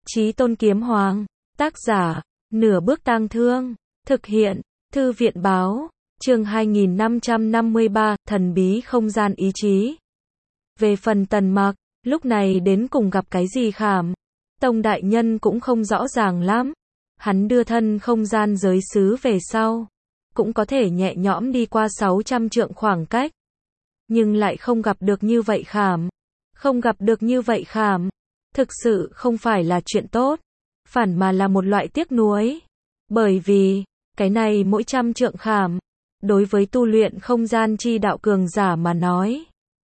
Chí Tôn Kiếm Hoàng, tác giả, Nửa Bước Tang Thương, thực hiện, Thư viện báo, chương 2553, thần bí không gian ý chí. Về phần Tần Mặc, lúc này đến cùng gặp cái gì khảm, Tông đại nhân cũng không rõ ràng lắm. Hắn đưa thân không gian giới xứ về sau, cũng có thể nhẹ nhõm đi qua 600 trượng khoảng cách. Nhưng lại không gặp được như vậy khảm. Không gặp được như vậy khảm, thực sự không phải là chuyện tốt, phản mà là một loại tiếc nuối. Bởi vì, cái này mỗi 100 trượng khảm, đối với tu luyện không gian chi đạo cường giả mà nói,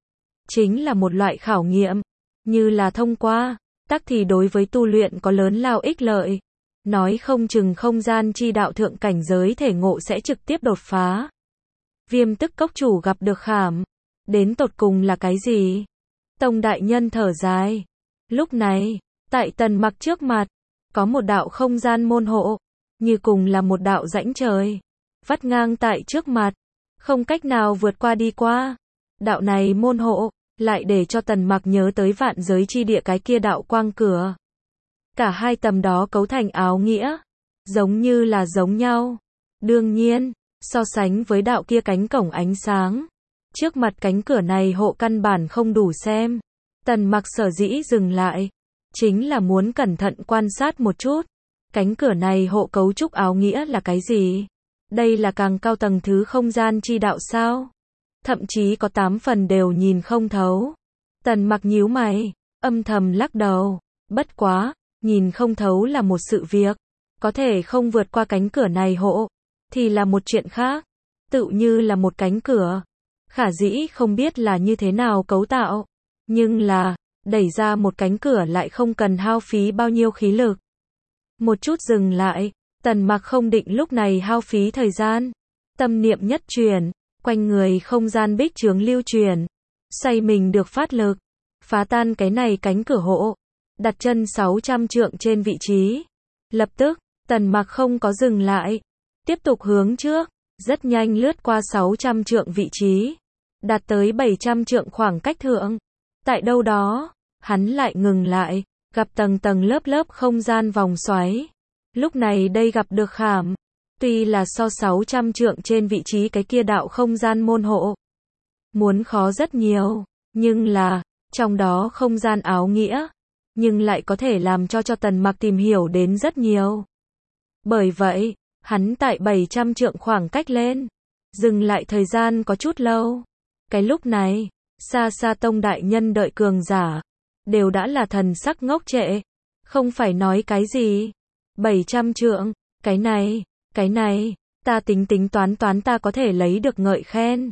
chính là một loại khảo nghiệm, như là thông qua, tắc thì đối với tu luyện có lớn lao ích lợi. Nói không chừng không gian chi đạo thượng cảnh giới thể ngộ sẽ trực tiếp đột phá. Viêm Tức Cốc chủ gặp được khảm, đến tột cùng là cái gì? Tông đại nhân thở dài. Lúc này, tại Tần Mặc trước mặt, có một đạo không gian môn hộ, như cùng là một đạo rãnh trời, vắt ngang tại trước mặt, không cách nào vượt qua đi qua. Đạo này môn hộ, lại để cho Tần Mặc nhớ tới vạn giới chi địa cái kia đạo quang cửa. Cả hai tầm đó cấu thành áo nghĩa, giống như là giống nhau. Đương nhiên, so sánh với đạo kia cánh cổng ánh sáng, trước mặt cánh cửa này hộ căn bản không đủ xem. Tần Mặc sở dĩ dừng lại, chính là muốn cẩn thận quan sát một chút. Cánh cửa này hộ cấu trúc áo nghĩa là cái gì? Đây là càng cao tầng thứ không gian chi đạo sao? Thậm chí có 8 phần đều nhìn không thấu. Tần Mặc nhíu mày, âm thầm lắc đầu. Bất quá, nhìn không thấu là một sự việc, có thể không vượt qua cánh cửa này hộ, thì là một chuyện khác. Tự như là một cánh cửa, khả dĩ không biết là như thế nào cấu tạo, nhưng là, đẩy ra một cánh cửa lại không cần hao phí bao nhiêu khí lực. Một chút dừng lại, Tần Mặc không định lúc này hao phí thời gian. Tâm niệm nhất chuyển, quanh người không gian bích chướng lưu chuyển, xoay mình được phát lực, phá tan cái này cánh cửa hộ, đặt chân 600 trượng trên vị trí. Lập tức, Tần Mặc không có dừng lại, tiếp tục hướng trước, rất nhanh lướt qua 600 trượng vị trí, đạt tới 700 trượng khoảng cách thượng. Tại đâu đó, hắn lại ngừng lại, gặp tầng tầng lớp lớp không gian vòng xoáy. Lúc này đây gặp được khảm, tuy là so 600 trượng trên vị trí cái kia đạo không gian môn hộ, muốn khó rất nhiều, nhưng là, trong đó không gian áo nghĩa, nhưng lại có thể làm cho Tần Mặc tìm hiểu đến rất nhiều. Bởi vậy, hắn tại 700 trượng khoảng cách lên, dừng lại thời gian có chút lâu. Cái lúc này, xa xa Tông đại nhân đợi cường giả, đều đã là thần sắc ngốc trệ, không phải nói cái gì. 700 trượng, cái này, ta tính toán ta có thể lấy được ngợi khen.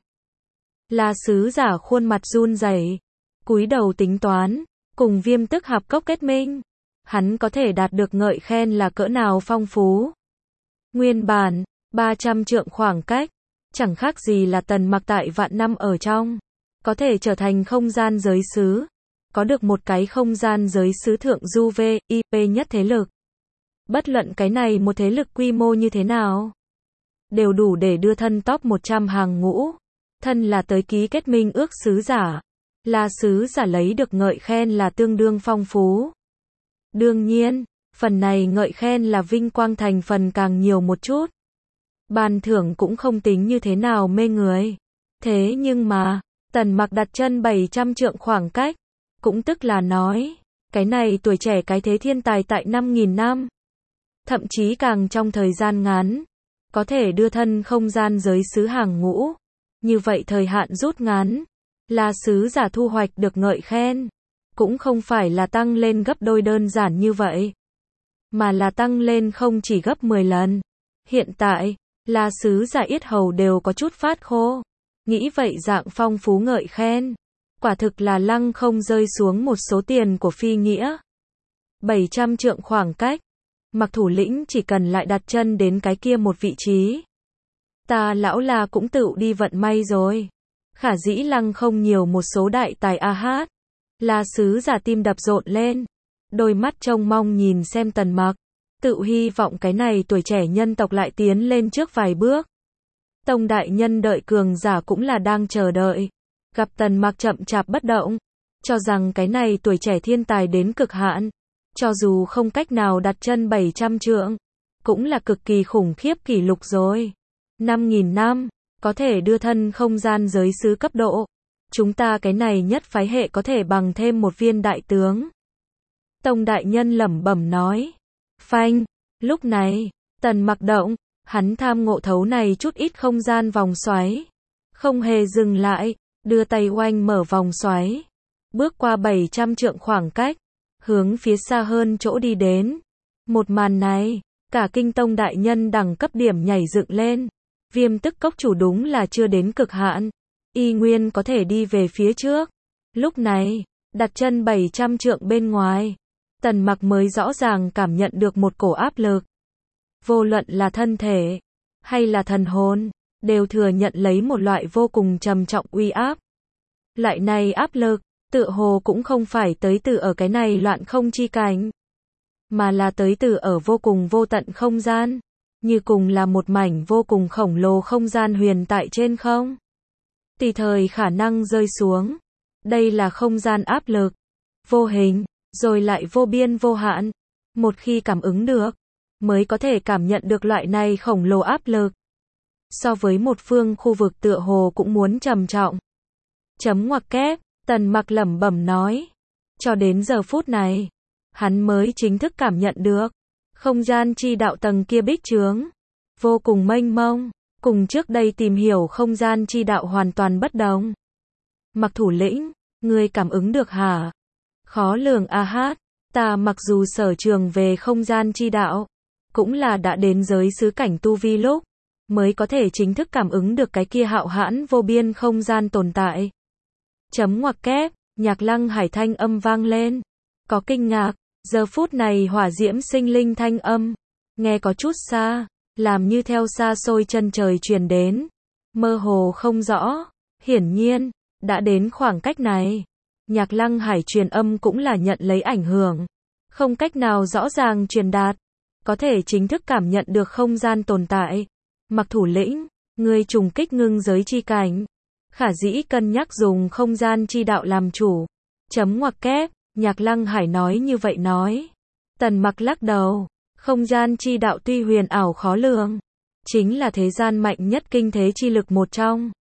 Là sứ giả khuôn mặt run rẩy, cúi đầu tính toán, cùng Viêm Tức Hạp Cốc kết minh, hắn có thể đạt được ngợi khen là cỡ nào phong phú. Nguyên bản, 300 trượng khoảng cách, chẳng khác gì là Tần Mặc tại vạn năm ở trong, có thể trở thành không gian giới xứ, có được một cái không gian giới xứ thượng du VIP nhất thế lực. Bất luận cái này một thế lực quy mô như thế nào, đều đủ để đưa thân top 100 hàng ngũ. Thân là tới ký kết minh ước sứ giả, là sứ giả lấy được ngợi khen là tương đương phong phú. Đương nhiên, phần này ngợi khen là vinh quang thành phần càng nhiều một chút. Ban thưởng cũng không tính như thế nào mê người. Thế nhưng mà, Tần Mặc đặt chân 700 trượng khoảng cách, cũng tức là nói, cái này tuổi trẻ cái thế thiên tài tại 5.000 năm. Thậm chí càng trong thời gian ngắn, có thể đưa thân không gian giới xứ hàng ngũ. Như vậy thời hạn rút ngắn, là sứ giả thu hoạch được ngợi khen, cũng không phải là tăng lên gấp đôi đơn giản như vậy, mà là tăng lên không chỉ gấp 10 lần. Hiện tại, là sứ giả yết hầu đều có chút phát khô. Nghĩ vậy dạng phong phú ngợi khen, quả thực là lăng không rơi xuống một số tiền của phi nghĩa. 700 trượng khoảng cách, Mặc thủ lĩnh chỉ cần lại đặt chân đến cái kia một vị trí, ta lão là cũng tự đi vận may rồi. Khả dĩ lăng không nhiều một số đại tài a hát. Là sứ giả tim đập rộn lên, đôi mắt trông mong nhìn xem Tần Mặc, tự hy vọng cái này tuổi trẻ nhân tộc lại tiến lên trước vài bước. Tông đại nhân đợi cường giả cũng là đang chờ đợi, gặp Tần Mặc chậm chạp bất động, cho rằng cái này tuổi trẻ thiên tài đến cực hạn, Cho dù không cách nào đặt chân 700 trượng, cũng là cực kỳ khủng khiếp kỷ lục rồi. 5.000 năm, có thể đưa thân không gian giới xứ cấp độ. Chúng ta cái này nhất phái hệ có thể bằng thêm một viên đại tướng. Tông đại nhân lẩm bẩm nói. Phanh, lúc này, Tần Mặc động, hắn tham ngộ thấu này chút ít không gian vòng xoáy. Không hề dừng lại, đưa tay oanh mở vòng xoáy. Bước qua 700 trượng khoảng cách, hướng phía xa hơn chỗ đi đến. Một màn này, cả Kinh Tông đại nhân đẳng cấp điểm nhảy dựng lên. Viêm tức cốc chủ đúng là chưa đến cực hạn. Y nguyên có thể đi về phía trước. Lúc này, đặt chân 700 trượng bên ngoài, Tần Mặc mới rõ ràng cảm nhận được một cổ áp lực. Vô luận là thân thể, hay là thần hồn, đều thừa nhận lấy một loại vô cùng trầm trọng uy áp. Loại này áp lực, tựa hồ cũng không phải tới từ ở cái này loạn không chi cảnh, mà là tới từ ở vô cùng vô tận không gian, như cùng là một mảnh vô cùng khổng lồ không gian huyền tại trên không. Tùy thời khả năng rơi xuống. Đây là không gian áp lực, vô hình, rồi lại vô biên vô hạn. Một khi cảm ứng được, mới có thể cảm nhận được loại này khổng lồ áp lực. So với một phương khu vực tựa hồ cũng muốn trầm trọng. Chấm ngoặc kép, Tần Mặc lẩm bẩm nói. Cho đến giờ phút này, hắn mới chính thức cảm nhận được. Không gian chi đạo tầng kia bích chướng, vô cùng mênh mông, cùng trước đây tìm hiểu không gian chi đạo hoàn toàn bất đồng. Mặc thủ lĩnh, ngươi cảm ứng được hả? Khó lường a hát, ta mặc dù sở trường về không gian chi đạo, cũng là đã đến giới xứ cảnh tu vi lúc, mới có thể chính thức cảm ứng được cái kia hạo hãn vô biên không gian tồn tại. Chấm ngoặc kép, Nhạc Lăng Hải thanh âm vang lên. Có kinh ngạc, giờ phút này hỏa diễm sinh linh thanh âm, nghe có chút xa, làm như theo xa xôi chân trời truyền đến, mơ hồ không rõ, hiển nhiên, đã đến khoảng cách này. Nhạc Lăng Hải truyền âm cũng là nhận lấy ảnh hưởng, không cách nào rõ ràng truyền đạt, có thể chính thức cảm nhận được không gian tồn tại. Mặc thủ lĩnh, ngươi trùng kích ngưng giới chi cảnh, khả dĩ cân nhắc dùng không gian chi đạo làm chủ. Chấm ngoặc kép, Nhạc Lăng Hải nói như vậy nói. Tần Mặc lắc đầu, không gian chi đạo tuy huyền ảo khó lường, chính là thế gian mạnh nhất kinh thế chi lực một trong.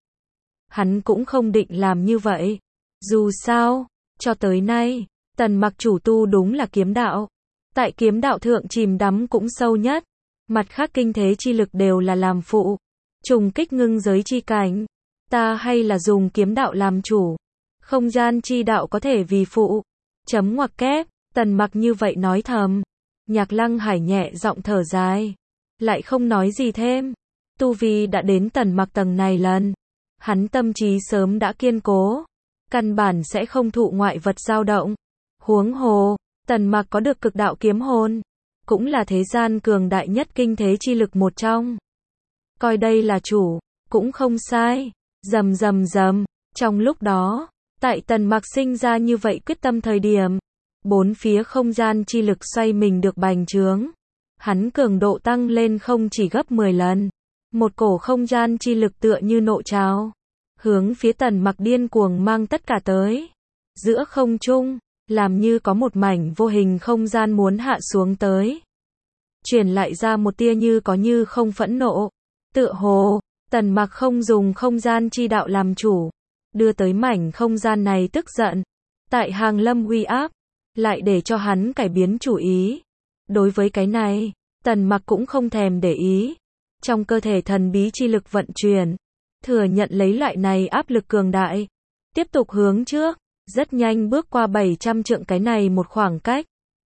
Hắn cũng không định làm như vậy. Dù sao, cho tới nay, Tần Mặc chủ tu đúng là kiếm đạo. Tại kiếm đạo thượng chìm đắm cũng sâu nhất. Mặt khác kinh thế chi lực đều là làm phụ. Trùng kích ngưng giới chi cảnh, ta hay là dùng kiếm đạo làm chủ. Không gian chi đạo có thể vì phụ. Chấm ngoặc kép, Tần Mặc như vậy nói thầm. Nhạc Lăng Hải nhẹ giọng thở dài, lại không nói gì thêm. Tu vi đã đến Tần Mặc tầng này lần, hắn tâm trí sớm đã kiên cố, căn bản sẽ không thụ ngoại vật dao động. Huống hồ, Tần Mặc có được cực đạo kiếm hồn, cũng là thế gian cường đại nhất kinh thế chi lực một trong. Coi đây là chủ, cũng không sai. Rầm rầm rầm, trong lúc đó, tại Tần Mặc sinh ra như vậy quyết tâm thời điểm, bốn phía không gian chi lực xoay mình được bành trướng. Hắn cường độ tăng lên không chỉ gấp 10 lần. Một cổ không gian chi lực tựa như nộ trào, hướng phía Tần Mặc điên cuồng mang tất cả tới. Giữa không trung, làm như có một mảnh vô hình không gian muốn hạ xuống tới. Truyền lại ra một tia như có như không phẫn nộ. Tựa hồ, Tần Mặc không dùng không gian chi đạo làm chủ, đưa tới mảnh không gian này tức giận. Tại hàng lâm uy áp, lại để cho hắn cải biến chủ ý. Đối với cái này, Tần Mặc cũng không thèm để ý. Trong cơ thể thần bí chi lực vận chuyển, thừa nhận lấy loại này áp lực cường đại. Tiếp tục hướng trước, rất nhanh bước qua 700 trượng cái này một khoảng cách.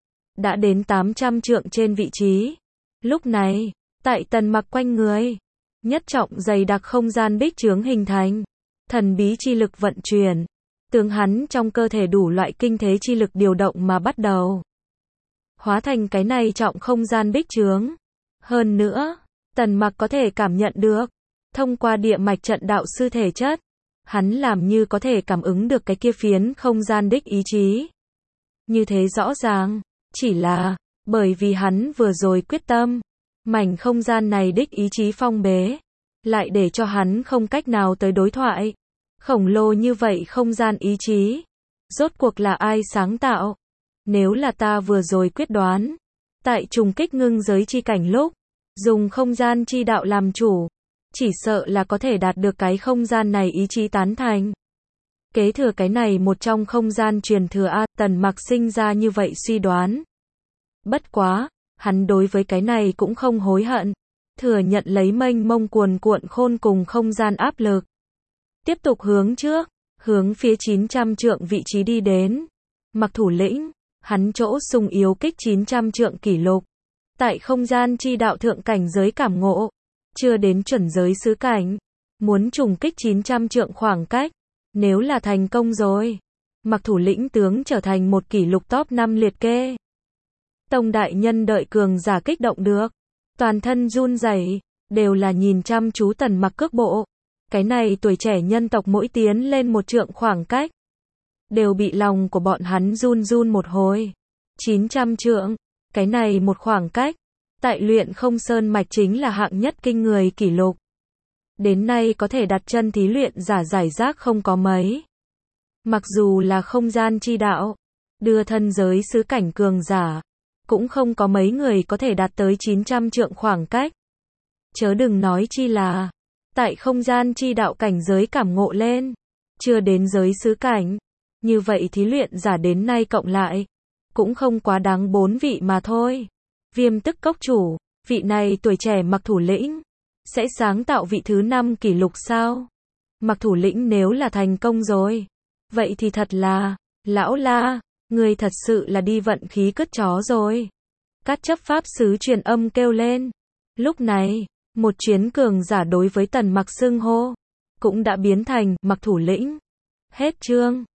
Đã đến 800 trượng trên vị trí. Lúc này, tại Tần Mặc quanh người, nhất trọng dày đặc không gian bích chướng hình thành. Thần bí chi lực vận chuyển, tướng hắn trong cơ thể đủ loại kinh thế chi lực điều động mà bắt đầu hóa thành cái này trọng không gian bích chướng. Hơn nữa, Tần Mặc có thể cảm nhận được, thông qua địa mạch trận đạo sư thể chất, hắn làm như có thể cảm ứng được cái kia phiến không gian đích ý chí. Như thế rõ ràng, chỉ là bởi vì hắn vừa rồi quyết tâm, mảnh không gian này đích ý chí phong bế, lại để cho hắn không cách nào tới đối thoại. Khổng lồ như vậy không gian ý chí, rốt cuộc là ai sáng tạo? Nếu là ta vừa rồi quyết đoán, tại trùng kích ngưng giới chi cảnh lúc, dùng không gian chi đạo làm chủ, chỉ sợ là có thể đạt được cái không gian này ý chí tán thành. Kế thừa cái này một trong không gian truyền thừa A, Tần Mặc sinh ra như vậy suy đoán. Bất quá, hắn đối với cái này cũng không hối hận, thừa nhận lấy mênh mông cuồn cuộn khôn cùng không gian áp lực. Tiếp tục hướng trước, hướng phía 900 trượng vị trí đi đến. Mặc thủ lĩnh, hắn chỗ sung yếu kích 900 trượng kỷ lục. Tại không gian chi đạo thượng cảnh giới cảm ngộ, chưa đến chuẩn giới xứ cảnh, muốn trùng kích 900 trượng khoảng cách, nếu là thành công rồi, Mặc thủ lĩnh tướng trở thành một kỷ lục top 5 liệt kê. Tông đại nhân đợi cường giả kích động được, toàn thân run rẩy, đều là nhìn chăm chú Tần Mặc cước bộ. Cái này tuổi trẻ nhân tộc mỗi tiến lên một trượng khoảng cách, đều bị lòng của bọn hắn run run một hồi. 900 trượng, cái này một khoảng cách, tại Luyện Không Sơn mạch chính là hạng nhất kinh người kỷ lục. Đến nay có thể đặt chân thí luyện giả giải rác không có mấy. Mặc dù là không gian chi đạo, đưa thân giới xứ cảnh cường giả, cũng không có mấy người có thể đạt tới 900 trượng khoảng cách. Chớ đừng nói chi là, tại không gian chi đạo cảnh giới cảm ngộ lên, chưa đến giới xứ cảnh. Như vậy thí luyện giả đến nay cộng lại, cũng không quá đáng 4 vị mà thôi. Viêm Tức Cốc chủ, vị này tuổi trẻ Mặc thủ lĩnh, sẽ sáng tạo vị thứ 5 kỷ lục sao? Mặc thủ lĩnh nếu là thành công rồi, vậy thì thật là, lão La, người thật sự là đi vận khí cứt chó rồi. Các chấp pháp sứ truyền âm kêu lên. Lúc này, một chuyến cường giả đối với Tần Mặc xưng hô, cũng đã biến thành Mặc thủ lĩnh. Hết chương.